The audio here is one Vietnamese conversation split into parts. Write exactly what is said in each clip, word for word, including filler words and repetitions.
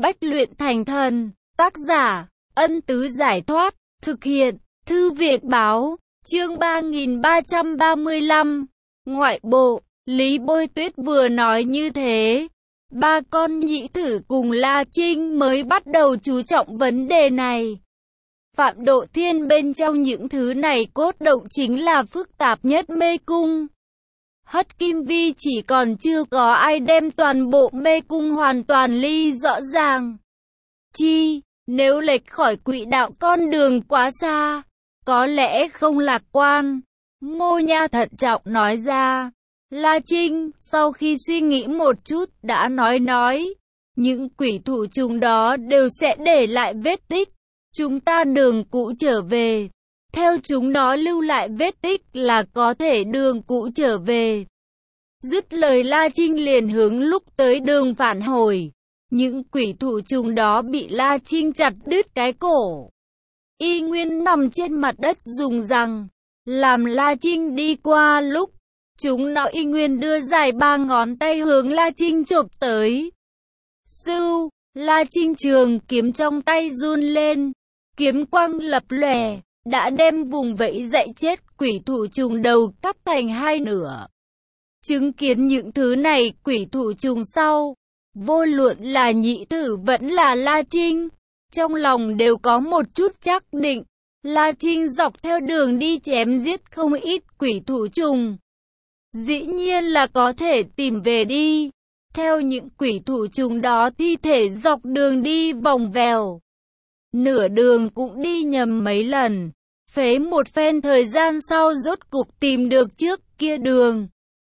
Bách luyện thành thần. Tác giả, Ân Tứ Giải Thoát. Thực hiện, Thư viện Báo. Chương ba nghìn ba trăm ba mươi lăm. Ngoại bộ. Lý Bôi Tuyết vừa nói như thế, ba con nhị tử cùng La Trinh mới bắt đầu chú trọng vấn đề này. Phạm Độ Thiên bên trong những thứ này cốt động chính là phức tạp nhất mê cung. Hất Kim Vi chỉ còn chưa có ai đem toàn bộ mê cung hoàn toàn ly rõ ràng. Chi, nếu lệch khỏi quỹ đạo con đường quá xa, có lẽ không lạc quan. Ngô Nha thận trọng nói ra. La Trinh, sau khi suy nghĩ một chút, đã nói nói. Những quỷ thủ trùng đó đều sẽ để lại vết tích. Chúng ta đường cũ trở về. Theo chúng nó lưu lại vết tích là có thể đường cũ trở về. Dứt lời La Trinh liền hướng lúc tới đường phản hồi. Những quỷ thủ trùng đó bị La Trinh chặt đứt cái cổ. Y nguyên nằm trên mặt đất dùng răng. Làm La Trinh đi qua lúc. Chúng nó y nguyên đưa dài ba ngón tay hướng La Trinh chộp tới. Sưu, La Trinh trường kiếm trong tay run lên. Kiếm quang lập lòe, đã đem vùng vẫy dậy chết quỷ thủ trùng đầu cắt thành hai nửa. Chứng kiến những thứ này quỷ thủ trùng sau, vô luận là nhị tử vẫn là La Trinh, trong lòng đều có một chút chắc định. La Trinh dọc theo đường đi chém giết không ít quỷ thủ trùng. Dĩ nhiên là có thể tìm về đi. Theo những quỷ thủ trùng đó thi thể dọc đường đi vòng vèo. Nửa đường cũng đi nhầm mấy lần. Phế một phen thời gian sau rốt cục tìm được trước kia đường.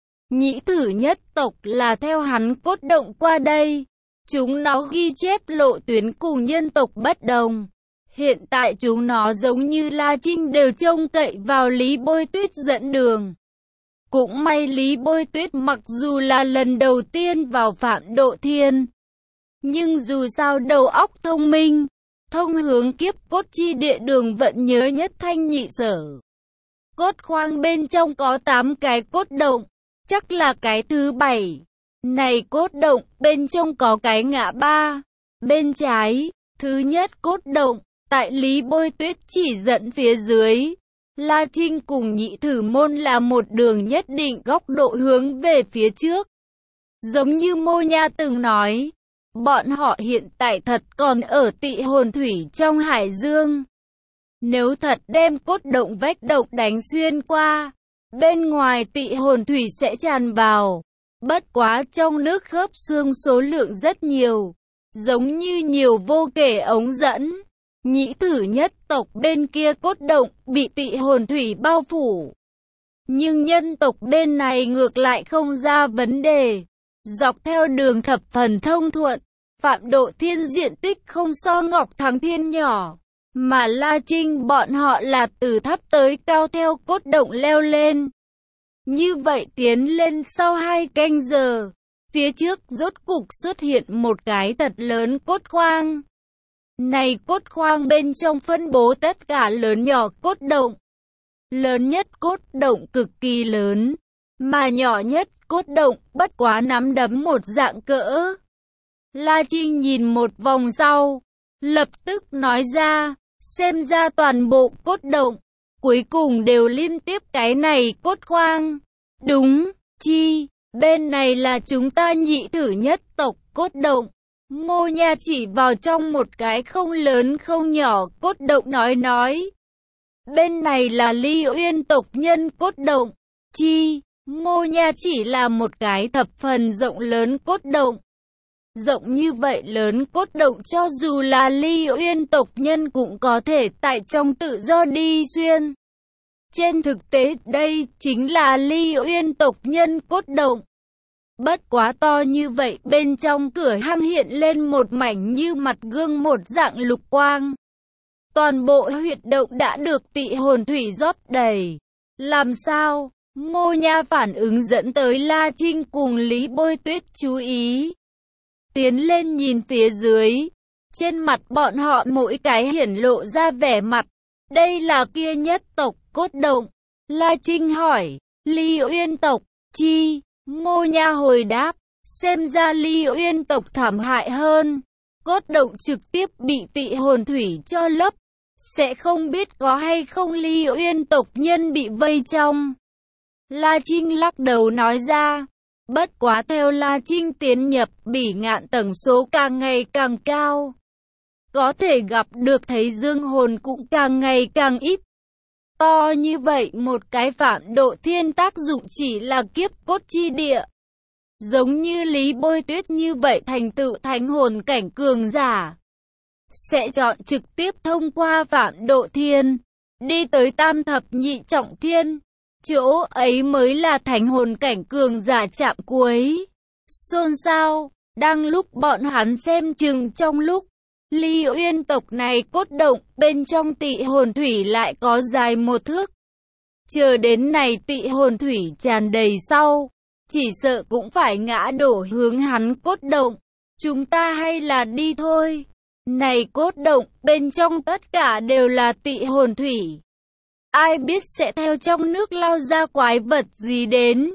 Nhĩ tử nhất tộc là theo hắn cốt động qua đây. Chúng nó ghi chép lộ tuyến cùng nhân tộc bất đồng. Hiện tại chúng nó giống như La Trinh đều trông cậy vào Lý Bôi Tuyết dẫn đường. Cũng may Lý Bôi Tuyết mặc dù là lần đầu tiên vào Phạm Độ Thiên, nhưng dù sao đầu óc thông minh, thông hướng kiếp cốt chi địa đường vẫn nhớ nhất thanh nhị sở. Cốt khoang bên trong có tám cái cốt động, chắc là cái thứ bảy. Này cốt động, bên trong có cái ngã ba. Bên trái, thứ nhất cốt động, tại Lý Bôi Tuyết chỉ dẫn phía dưới. La Trinh cùng nhị thử môn là một đường nhất định góc độ hướng về phía trước. Giống như Ngô Nha từng nói, bọn họ hiện tại thật còn ở Tị Hồn Thủy trong hải dương. Nếu thật đem cốt động vách động đánh xuyên qua, bên ngoài Tị Hồn Thủy sẽ tràn vào. Bất quá trong nước khớp xương số lượng rất nhiều, giống như nhiều vô kể ống dẫn. Nhĩ tử nhất tộc bên kia cốt động bị Tị Hồn Thủy bao phủ. Nhưng nhân tộc bên này ngược lại không ra vấn đề. Dọc theo đường thập phần thông thuận, Phạm Độ Thiên diện tích không so Ngọc Thắng Thiên nhỏ. Mà La Trinh bọn họ là từ thấp tới cao theo cốt động leo lên. Như vậy tiến lên sau hai canh giờ, phía trước rốt cục xuất hiện một cái thật lớn cốt khoang. Này cốt khoang bên trong phân bố tất cả lớn nhỏ cốt động. Lớn nhất cốt động cực kỳ lớn, mà nhỏ nhất cốt động bất quá nắm đấm một dạng cỡ. La Trinh nhìn một vòng sau, lập tức nói ra, xem ra toàn bộ cốt động, cuối cùng đều liên tiếp cái này cốt khoang. Đúng, chi, bên này là chúng ta nhị thử nhất tộc cốt động. Ngô Nha chỉ vào trong một cái không lớn không nhỏ cốt động nói nói. Bên này là Ly Uyên tộc nhân cốt động. Chi, Ngô Nha chỉ là một cái thập phần rộng lớn cốt động. Rộng như vậy lớn cốt động cho dù là Ly Uyên tộc nhân cũng có thể tại trong tự do đi xuyên. Trên thực tế đây chính là Ly Uyên tộc nhân cốt động. Bất quá to như vậy, bên trong cửa hang hiện lên một mảnh như mặt gương một dạng lục quang. Toàn bộ huyệt động đã được Tị Hồn Thủy rót đầy. Làm sao? Ngô Nha phản ứng dẫn tới La Trinh cùng Lý Bôi Tuyết chú ý. Tiến lên nhìn phía dưới. Trên mặt bọn họ mỗi cái hiển lộ ra vẻ mặt. Đây là kia nhất tộc cốt động. La Trinh hỏi, Ly Uyên tộc, chi? Ngô Nha hồi đáp, xem ra Ly Uyên tộc thảm hại hơn. cốt động trực tiếp bị tị hồn thủy cho lấp, sẽ không biết có hay không Ly Uyên tộc nhân bị vây trong. La Trinh lắc đầu nói ra, bất quá theo La Trinh tiến nhập Bỉ Ngạn tầng số càng ngày càng cao. Có thể gặp được thấy dương hồn cũng càng ngày càng ít. To như vậy một cái Phạm Độ Thiên tác dụng chỉ là kiếp cốt chi địa. Giống như Lý Bôi Tuyết như vậy thành tựu thánh hồn cảnh cường giả, sẽ chọn trực tiếp thông qua Phạm Độ Thiên, đi tới Tam Thập Nhị Trọng Thiên. Chỗ ấy mới là thánh hồn cảnh cường giả chạm cuối. Xôn xao, đang lúc bọn hắn xem chừng trong lúc Ly Uyên tộc này cốt động, bên trong tị hồn thủy lại có dài một thước. Chờ đến này tị hồn thủy tràn đầy sau, chỉ sợ cũng phải ngã đổ hướng hắn cốt động. Chúng ta hay là đi thôi. Này cốt động, bên trong tất cả đều là tị hồn thủy. Ai biết sẽ theo trong nước lao ra quái vật gì đến.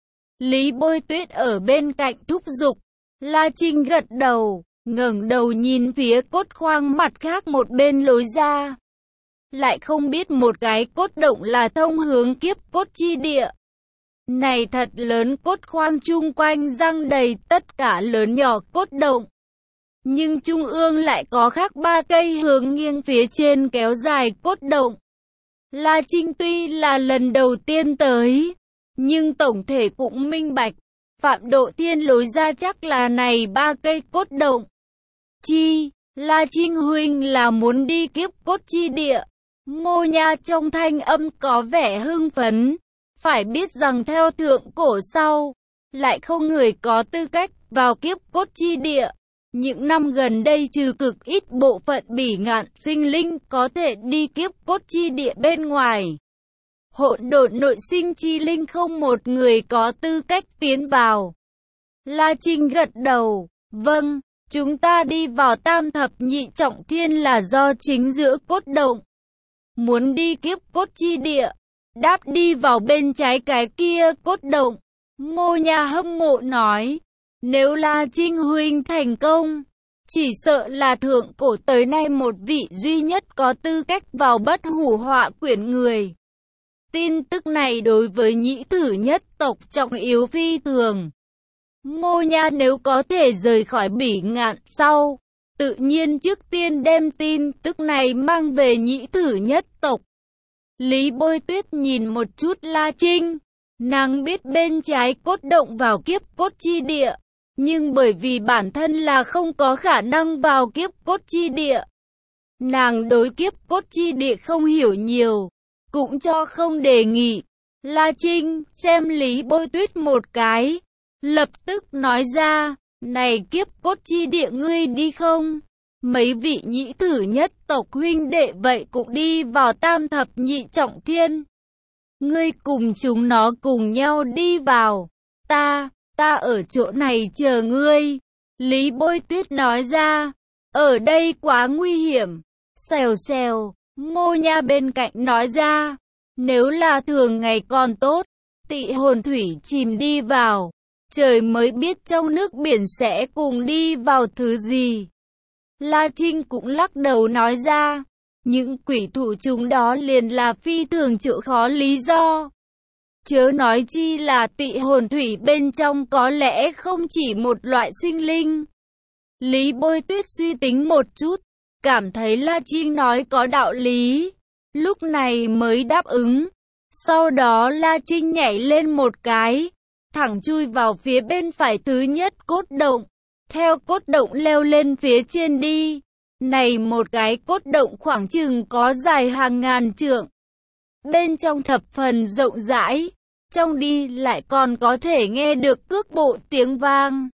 Lý Bôi Tuyết ở bên cạnh thúc giục. La Trinh gật đầu, ngẩng đầu nhìn phía cốt khoang mặt khác một bên lối ra. Lại không biết một cái cốt động là thông hướng kiếp cốt chi địa. Này thật lớn, cốt khoang chung quanh răng đầy tất cả lớn nhỏ cốt động. Nhưng trung ương lại có khác ba cây hướng nghiêng phía trên kéo dài cốt động. La Trinh tuy là lần đầu tiên tới, nhưng tổng thể cũng minh bạch, Phạm Độ Thiên lối ra chắc là này ba cây cốt động. Chi, La Trinh huynh là muốn đi kiếp cốt chi địa. Mô Nha trong thanh âm có vẻ hưng phấn, phải biết rằng theo thượng cổ sau, lại không người có tư cách vào kiếp cốt chi địa. Những năm gần đây trừ cực ít bộ phận Bỉ Ngạn sinh linh có thể đi kiếp cốt chi địa bên ngoài. Hỗn độn nội sinh chi linh không một người có tư cách tiến vào. La Trinh gật đầu, vâng, chúng ta đi vào Tam Thập Nhị Trọng Thiên là do chính giữa cốt động. Muốn đi kiếp cốt chi địa, đáp đi vào bên trái cái kia cốt động. Mô Nha hâm mộ nói. Nếu La Trinh huynh thành công, chỉ sợ là thượng cổ tới nay một vị duy nhất có tư cách vào Bất Hủ Họa Quyển người. Tin tức này đối với nhĩ thử nhất tộc trọng yếu phi thường. Mô Nha nếu có thể rời khỏi Bỉ Ngạn sau, tự nhiên trước tiên đem tin tức này mang về nhĩ thử nhất tộc. Lý Bôi Tuyết nhìn một chút La Trinh, nàng biết bên trái cốt động vào kiếp cốt chi địa. Nhưng bởi vì bản thân là không có khả năng vào kiếp cốt chi địa, nàng đối kiếp cốt chi địa không hiểu nhiều, cũng cho không đề nghị. La Trinh xem Lý Bôi Tuyết một cái, lập tức nói ra, này kiếp cốt chi địa ngươi đi không? Mấy vị nhĩ thử nhất tộc huynh đệ vậy cũng đi vào Tam Thập Nhị Trọng Thiên. Ngươi cùng chúng nó cùng nhau đi vào, ta... Ta ở chỗ này chờ ngươi. Lý Bôi Tuyết nói ra. Ở đây quá nguy hiểm. Xèo xèo. Mô Nha bên cạnh nói ra. Nếu là thường ngày còn tốt. Tị hồn thủy chìm đi vào. Trời mới biết trong nước biển sẽ cùng đi vào thứ gì. La Trinh cũng lắc đầu nói ra. Những quỷ thủ chúng đó liền là phi thường chịu khó lý do. Chớ nói chi là tị hồn thủy bên trong có lẽ không chỉ một loại sinh linh. Lý Bôi Tuyết suy tính một chút, cảm thấy La Trinh nói có đạo lý, lúc này mới đáp ứng. Sau đó La Trinh nhảy lên một cái, thẳng chui vào phía bên phải thứ nhất cốt động, theo cốt động leo lên phía trên đi. Này một cái cốt động khoảng chừng có dài hàng ngàn trượng. Bên trong thập phần rộng rãi, trong đi lại còn có thể nghe được cước bộ tiếng vang.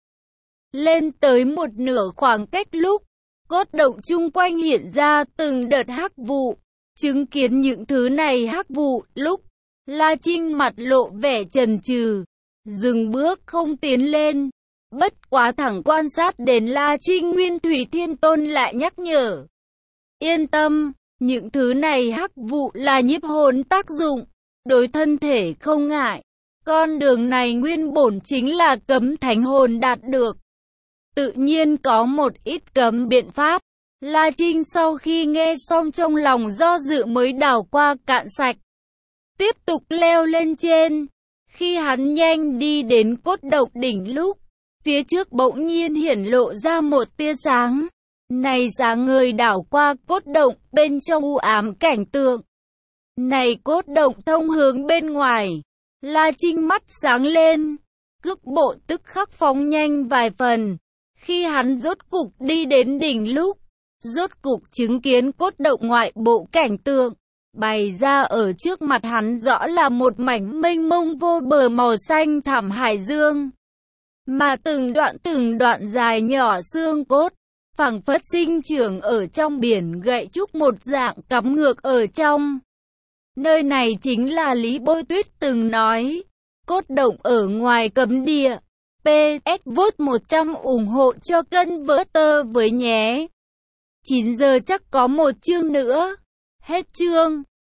Lên tới một nửa khoảng cách lúc, cốt động chung quanh hiện ra từng đợt hắc vụ. Chứng kiến những thứ này hắc vụ lúc, La Trinh mặt lộ vẻ chần chừ, dừng bước không tiến lên. Bất quá thẳng quan sát đến La Trinh, Nguyên Thủy Thiên Tôn lại nhắc nhở. Yên tâm, những thứ này hắc vụ là nhiếp hồn tác dụng, đối thân thể không ngại. Con đường này nguyên bổn chính là cấm thánh hồn đạt được. tự nhiên có một ít cấm biện pháp. La Trinh sau khi nghe xong trong lòng do dự mới đảo qua cạn sạch. Tiếp tục leo lên trên. Khi hắn nhanh đi đến cốt động đỉnh lúc, phía trước bỗng nhiên hiển lộ ra một tia sáng. Này sáng người đảo qua cốt động, bên trong u ám cảnh tượng. Này cốt động thông hướng bên ngoài. La Trinh mắt sáng lên. Cước bộ tức khắc phóng nhanh vài phần. Khi hắn rốt cục đi đến đỉnh lúc, rốt cục chứng kiến cốt động ngoại bộ cảnh tượng. Bày ra ở trước mặt hắn rõ là một mảnh mênh mông vô bờ màu xanh thẳm hải dương. Mà từng đoạn từng đoạn dài nhỏ xương cốt, phảng phất sinh trưởng ở trong biển gậy trúc một dạng cắm ngược ở trong. Nơi này chính là Lý Bôi Tuyết từng nói, cốt động ở ngoài cấm địa. pê ét vote một trăm ủng hộ cho cân vỡ tơ với nhé. chín giờ chắc có một chương nữa. Hết chương.